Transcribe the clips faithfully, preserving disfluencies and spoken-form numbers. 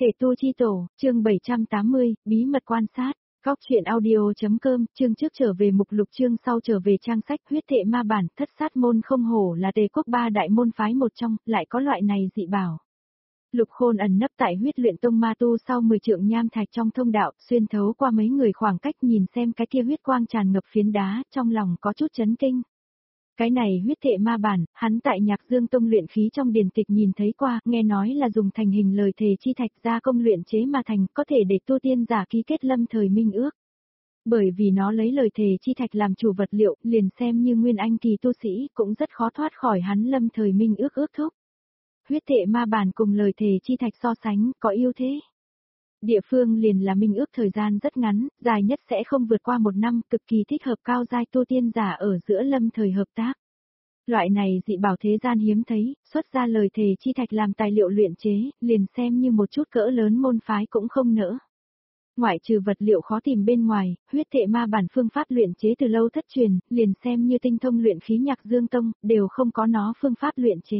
Thể tu chi tổ, chương bảy trăm tám mươi, bí mật quan sát. Góc truyện audio.com, chương trước trở về mục lục, chương sau trở về trang sách. Huyết thệ ma bản, thất sát môn không hổ là Tề quốc ba đại môn phái một trong, lại có loại này dị bảo. Lục Khôn ẩn nấp tại huyết luyện tông ma tu sau mười trượng nham thạch trong thông đạo, xuyên thấu qua mấy người khoảng cách nhìn xem cái kia huyết quang tràn ngập phiến đá, trong lòng có chút chấn kinh. Cái này huyết thệ ma bản, hắn tại Nhạc Dương Tông luyện khí trong điển tịch nhìn thấy qua, nghe nói là dùng thành hình lời thề chi thạch gia công luyện chế mà thành, có thể để tu tiên giả ký kết lâm thời minh ước. Bởi vì nó lấy lời thề chi thạch làm chủ vật liệu, liền xem như nguyên anh kỳ tu sĩ, cũng rất khó thoát khỏi hắn lâm thời minh ước ước thúc. Huyết thệ ma bản cùng lời thề chi thạch so sánh, có ưu thế. Địa phương liền là minh ước thời gian rất ngắn, dài nhất sẽ không vượt qua một năm, cực kỳ thích hợp cao giai tu tiên giả ở giữa lâm thời hợp tác. Loại này dị bảo thế gian hiếm thấy, xuất ra lời thề chi thạch làm tài liệu luyện chế, liền xem như một chút cỡ lớn môn phái cũng không nỡ. Ngoại trừ vật liệu khó tìm bên ngoài, huyết thệ ma bản phương pháp luyện chế từ lâu thất truyền, liền xem như tinh thông luyện khí Nhạc Dương Tông, đều không có nó phương pháp luyện chế.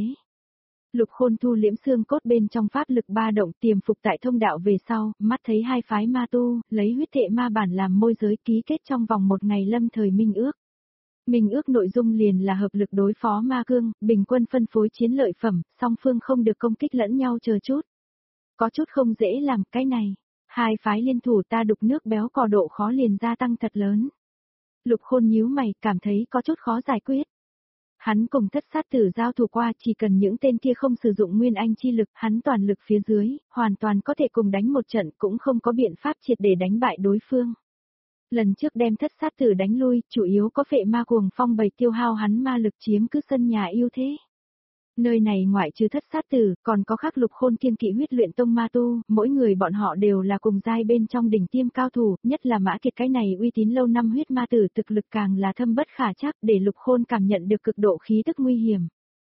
Lục Khôn thu liễm xương cốt bên trong pháp lực ba động tiềm phục tại thông đạo về sau, mắt thấy hai phái ma tu, lấy huyết thệ ma bản làm môi giới ký kết trong vòng một ngày lâm thời minh ước. Minh ước nội dung liền là hợp lực đối phó ma cương, bình quân phân phối chiến lợi phẩm, song phương không được công kích lẫn nhau chờ chút. Có chút không dễ làm cái này, hai phái liên thủ ta đục nước béo cò độ khó liền gia tăng thật lớn. Lục Khôn nhíu mày, cảm thấy có chút khó giải quyết. Hắn cùng thất sát tử giao thủ qua, chỉ cần những tên kia không sử dụng nguyên anh chi lực, hắn toàn lực phía dưới, hoàn toàn có thể cùng đánh một trận, cũng không có biện pháp triệt để đánh bại đối phương. Lần trước đem thất sát tử đánh lui, chủ yếu có phệ ma cuồng phong bày tiêu hao hắn ma lực chiếm cứ sân nhà ưu thế. Nơi này ngoại trừ thất sát tử, còn có khắc Lục Khôn kiêng kỵ huyết luyện tông ma tu, mỗi người bọn họ đều là cùng giai bên trong đỉnh tiêm cao thủ, nhất là Mã Kiệt cái này uy tín lâu năm huyết ma tử thực lực càng là thâm bất khả trắc, để Lục Khôn cảm nhận được cực độ khí tức nguy hiểm.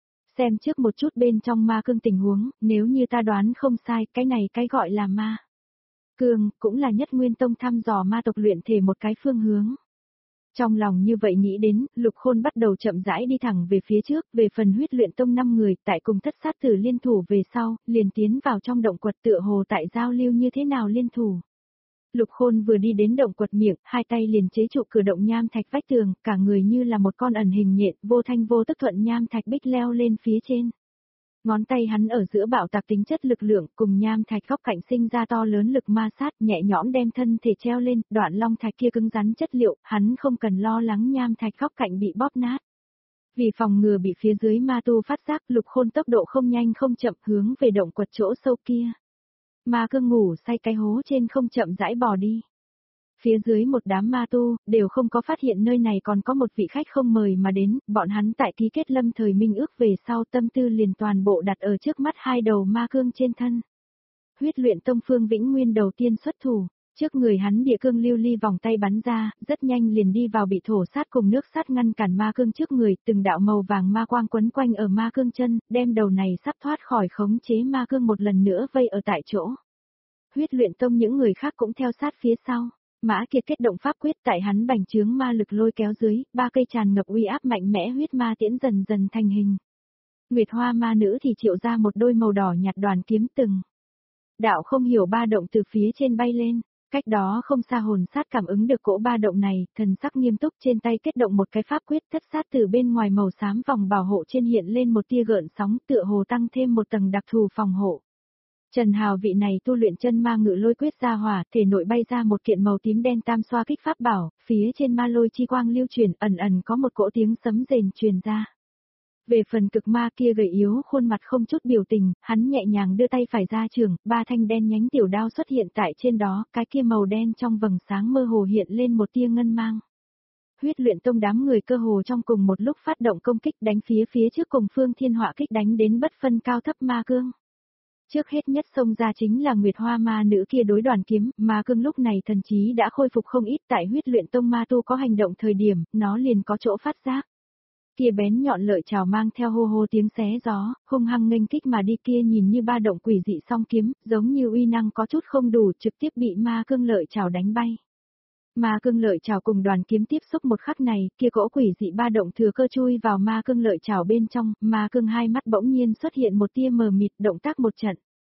Xem trước một chút bên trong ma cương tình huống, nếu như ta đoán không sai, cái này cái gọi là ma cương, cũng là Nhất Nguyên Tông thăm dò ma tộc luyện thể một cái phương hướng. Trong lòng như vậy nghĩ đến, Lục Khôn bắt đầu chậm rãi đi thẳng về phía trước, về phần huyết luyện tông năm người, tại cùng thất sát tử liên thủ về sau, liền tiến vào trong động quật tựa hồ tại giao lưu như thế nào liên thủ. Lục Khôn vừa đi đến động quật miệng, hai tay liền chế trụ cửa động nham thạch vách tường, cả người như là một con ẩn hình nhện, vô thanh vô tức thuận nham thạch bích leo lên phía trên. Ngón tay hắn ở giữa bạo tạc tính chất lực lượng cùng nham thạch góc cạnh sinh ra to lớn lực ma sát, nhẹ nhõm đem thân thể treo lên, đoạn long thạch kia cứng rắn chất liệu, hắn không cần lo lắng nham thạch góc cạnh bị bóp nát. Vì phòng ngừa bị phía dưới ma tu phát giác, Lục Khôn tốc độ không nhanh không chậm hướng về động quật chỗ sâu kia. Ma cương ngủ say cái hố trên không chậm rãi bò đi. Phía dưới một đám ma tu, đều không có phát hiện nơi này còn có một vị khách không mời mà đến, bọn hắn tại ký kết lâm thời minh ước về sau tâm tư liền toàn bộ đặt ở trước mắt hai đầu ma cương trên thân. Huyết luyện tông Phương Vĩnh Nguyên đầu tiên xuất thủ, trước người hắn địa cương lưu ly vòng tay bắn ra, rất nhanh liền đi vào bị thổ sát cùng nước sát ngăn cản ma cương trước người, từng đạo màu vàng ma quang quấn quanh ở ma cương chân, đem đầu này sắp thoát khỏi khống chế ma cương một lần nữa vây ở tại chỗ. Huyết luyện tông những người khác cũng theo sát phía sau. Mã Kiệt kết động pháp quyết tại hắn bành trướng ma lực lôi kéo dưới, ba cây tràn ngập uy áp mạnh mẽ huyết ma tiễn dần dần thành hình. Nguyệt Hoa ma nữ thì triệu ra một đôi màu đỏ nhạt đoàn kiếm từng. Đạo không hiểu ba động từ phía trên bay lên, cách đó không xa hồn sát cảm ứng được cỗ ba động này, thần sắc nghiêm túc trên tay kết động một cái pháp quyết thất sát từ bên ngoài màu xám vòng bảo hộ trên hiện lên một tia gợn sóng tựa hồ tăng thêm một tầng đặc thù phòng hộ. Trần Hào vị này tu luyện chân ma ngự lôi quyết ra hỏa, thể nội bay ra một kiện màu tím đen tam xoa kích pháp bảo, phía trên ma lôi chi quang lưu truyền ẩn ẩn có một cỗ tiếng sấm rền truyền ra. Về phần cực ma kia gầy yếu khuôn mặt không chút biểu tình, hắn nhẹ nhàng đưa tay phải ra trường, ba thanh đen nhánh tiểu đao xuất hiện tại trên đó, cái kia màu đen trong vầng sáng mơ hồ hiện lên một tia ngân mang. Huyết luyện tông đám người cơ hồ trong cùng một lúc phát động công kích đánh phía phía trước cùng Phương Thiên Họa kích đánh đến bất phân cao thấp ma cương. Trước hết nhất xông ra chính là Nguyệt Hoa ma nữ kia đối đoàn kiếm, ma cương lúc này thần trí đã khôi phục không ít tại huyết luyện tông ma tu có hành động thời điểm, nó liền có chỗ phát giác. Kia bén nhọn lợi chảo mang theo hô hô tiếng xé gió, hung hăng nghênh kích mà đi kia nhìn như ba động quỷ dị song kiếm, giống như uy năng có chút không đủ trực tiếp bị ma cương lợi chảo đánh bay. Ma cương lợi chảo cùng đoàn kiếm tiếp xúc một khắc này, kia cỗ quỷ dị ba động thừa cơ chui vào ma cương lợi chảo bên trong, ma cương hai mắt bỗng nhiên xuất hiện một tia mờ mịt động tác một trận.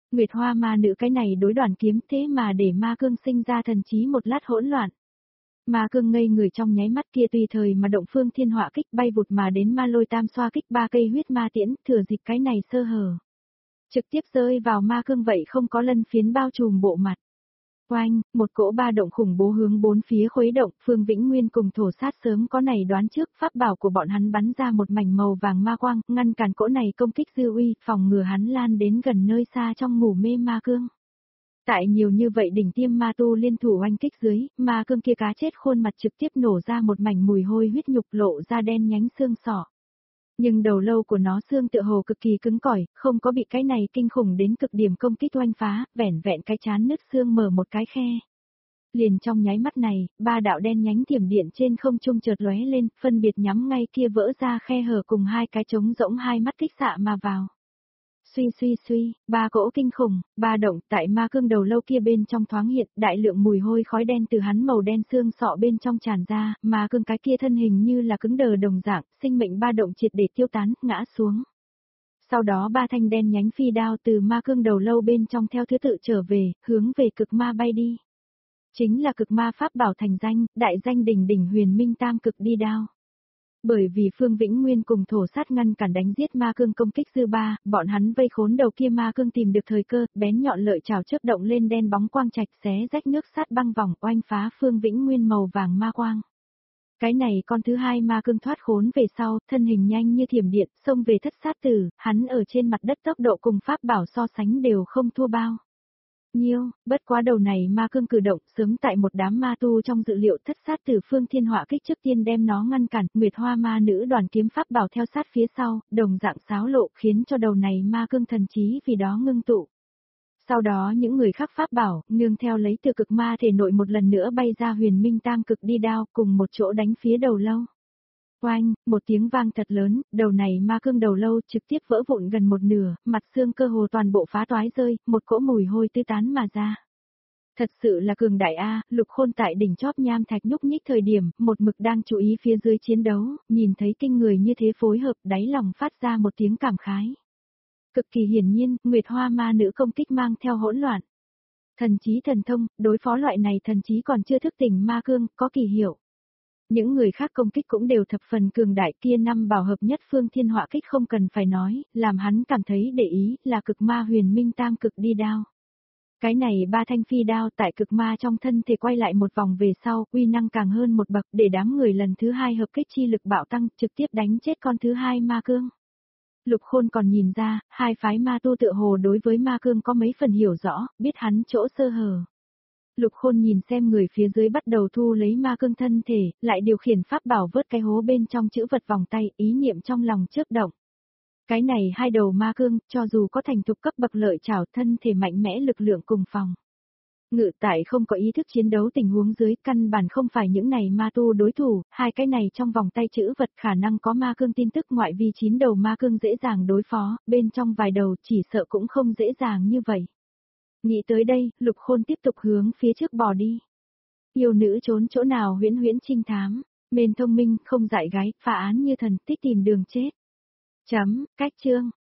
Nguyệt Hoa ma nữ cái này đối đoàn kiếm thế mà để ma cương sinh ra thần trí một lát hỗn loạn. Ma cương ngây người trong nháy mắt kia tùy thời mà động phương thiên họa kích bay vụt mà đến ma lôi tam xoa kích ba cây huyết ma tiễn, thừa dịp cái này sơ hở. Trực tiếp rơi vào ma cương vậy không có lân phiến bao trùm bộ mặt. Oanh, một cỗ ba động khủng bố hướng bốn phía khuấy động, Phương Vĩnh Nguyên cùng thổ sát sớm có này đoán trước, pháp bảo của bọn hắn bắn ra một mảnh màu vàng ma quang, ngăn cản cỗ này công kích dư uy, phòng ngừa hắn lan đến gần nơi xa trong ngủ mê ma cương. Tại nhiều như vậy đỉnh tiêm ma tu liên thủ oanh kích dưới, ma cương kia cá chết khuôn mặt trực tiếp nổ ra một mảnh mùi hôi huyết nhục lộ ra đen nhánh xương sọ. Nhưng đầu lâu của nó xương tựa hồ cực kỳ cứng cỏi, không có bị cái này kinh khủng đến cực điểm công kích oanh phá, vẻn vẹn cái chán nứt xương mở một cái khe. Liền trong nháy mắt này, ba đạo đen nhánh thiểm điện trên không trung chợt lóe lên, phân biệt nhắm ngay kia vỡ ra khe hở cùng hai cái trống rỗng hai mắt kích xạ mà vào. Suy suy suy, ba cỗ kinh khủng, ba động tại ma cương đầu lâu kia bên trong thoáng hiện, đại lượng mùi hôi khói đen từ hắn màu đen xương sọ bên trong tràn ra, ma cương cái kia thân hình như là cứng đờ đồng dạng, sinh mệnh ba động triệt để tiêu tán, ngã xuống. Sau đó ba thanh đen nhánh phi đao từ ma cương đầu lâu bên trong theo thứ tự trở về, hướng về cực ma bay đi. Chính là cực ma pháp bảo thành danh, đại danh đỉnh đỉnh huyền minh tam cực đi đao. Bởi vì Phương Vĩnh Nguyên cùng thổ sát ngăn cản đánh giết ma cương công kích dư ba, bọn hắn vây khốn đầu kia ma cương tìm được thời cơ, bén nhọn lợi chảo chớp động lên đen bóng quang trạch xé rách nước sát băng vòng oanh phá Phương Vĩnh Nguyên màu vàng ma quang. Cái này con thứ hai ma cương thoát khốn về sau, thân hình nhanh như thiểm điện, xông về thất sát tử, hắn ở trên mặt đất tốc độ cùng pháp bảo so sánh đều không thua bao. Nhiêu, bất quá đầu này ma cương cử động sớm tại một đám ma tu trong dự liệu thất sát tử Phương Thiên Họa kích trước tiên đem nó ngăn cản, Nguyệt Hoa ma nữ đoàn kiếm pháp bảo theo sát phía sau, đồng dạng xáo lộ khiến cho đầu này ma cương thần trí vì đó ngưng tụ. Sau đó những người khác pháp bảo, nương theo lấy từ cực ma thể nội một lần nữa bay ra huyền minh tam cực đi đao cùng một chỗ đánh phía đầu lâu. Oanh, một tiếng vang thật lớn, đầu này ma cương đầu lâu trực tiếp vỡ vụn gần một nửa, mặt xương cơ hồ toàn bộ phá toái rơi, một cỗ mùi hôi tứ tán mà ra. Thật sự là cường đại A, Lục Khôn tại đỉnh chóp nham thạch nhúc nhích thời điểm, một mực đang chú ý phía dưới chiến đấu, nhìn thấy kinh người như thế phối hợp, đáy lòng phát ra một tiếng cảm khái. Cực kỳ hiển nhiên, Nguyệt Hoa ma nữ công kích mang theo hỗn loạn. Thần trí thần thông, đối phó loại này thần trí còn chưa thức tỉnh ma cương, có kỳ hiệu. Những người khác công kích cũng đều thập phần cường đại kia năm bảo hợp nhất Phương Thiên Họa kích không cần phải nói, làm hắn cảm thấy để ý là cực ma huyền minh tam cực đi đao. Cái này ba thanh phi đao tại cực ma trong thân thể quay lại một vòng về sau, uy năng càng hơn một bậc để đám người lần thứ hai hợp kích chi lực bạo tăng trực tiếp đánh chết con thứ hai ma cương. Lục Khôn còn nhìn ra, hai phái ma tu tựa hồ đối với ma cương có mấy phần hiểu rõ, biết hắn chỗ sơ hở. Lục Khôn nhìn xem người phía dưới bắt đầu thu lấy ma cương thân thể, lại điều khiển pháp bảo vớt cái hố bên trong chữ vật vòng tay, ý niệm trong lòng chớp động. Cái này hai đầu ma cương, cho dù có thành thục cấp bậc lợi trảo thân thể mạnh mẽ lực lượng cùng phòng. Ngự tại không có ý thức chiến đấu tình huống dưới, căn bản không phải những này ma tu đối thủ, hai cái này trong vòng tay chữ vật khả năng có ma cương tin tức ngoại vi chín đầu ma cương dễ dàng đối phó, bên trong vài đầu chỉ sợ cũng không dễ dàng như vậy. Nghĩ tới đây, Lục Khôn tiếp tục hướng phía trước bò đi. Yêu nữ trốn chỗ nào huyễn huyễn trinh thám, mền thông minh, không dại gái, phá án như thần tích tìm đường chết. Chấm, cách chương.